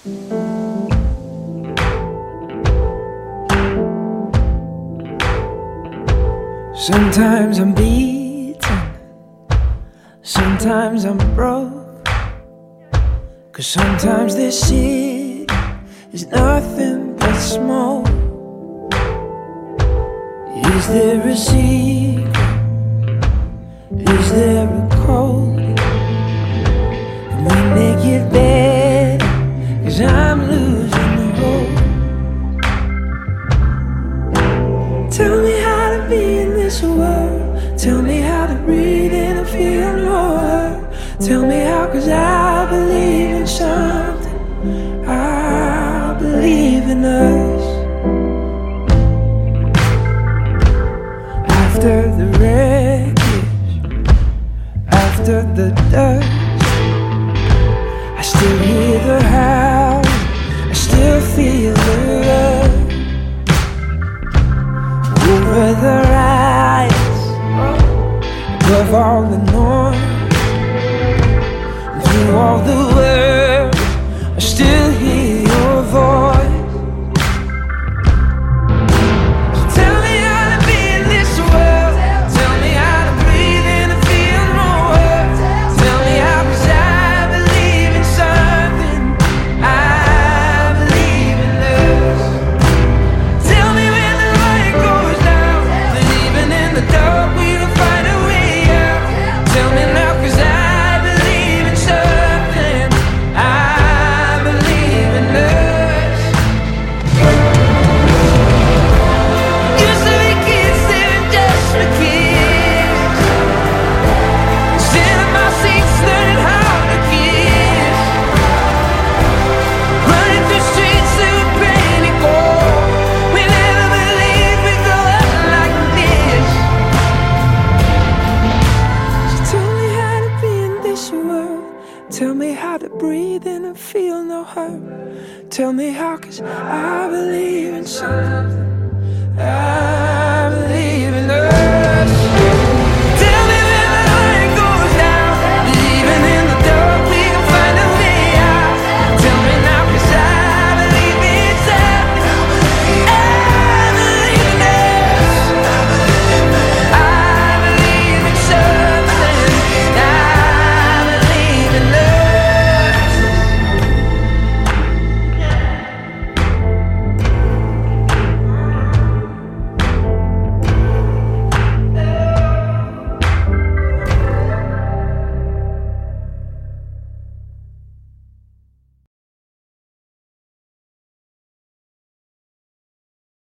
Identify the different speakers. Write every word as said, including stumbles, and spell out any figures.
Speaker 1: Sometimes I'm beaten, sometimes I'm broke, 'cause sometimes this city is nothing but smoke. Is there a secret? Is there a code? Can we make it better? 'Cause I'm losing the hope. Tell me how to be in this world. Tell me how to breathe in and feel no hurt. Tell me how, 'cause I believe in something. I believe in us. After the wreckage, after the dust, I still hear the howl, I still feel the rush. Over the rise, above all the noise, and through all the words, I still hear your voice. So tell me how to be in this world. Tell me how to breathe in and feel no hurt. Tell me how, 'cause I believe in something. I believe in us. Tell me when the light goes down, that even in the dark we'll find a way out. Tell me now, 'cause I believe in something. I believe in us. Used to be kids living just for kids, sitting in my seats learning how to kiss, running through streets that were painted and gold. We never believed we'd go up like this. So tell me how to be in this world. Tell me how to breathe in and feel no hurt. Tell me how, 'cause I believe in something. I